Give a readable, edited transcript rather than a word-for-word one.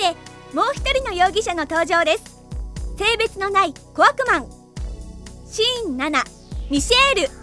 てもう一人の容疑者の登場です。性別のない小悪魔シーン7ミシェール。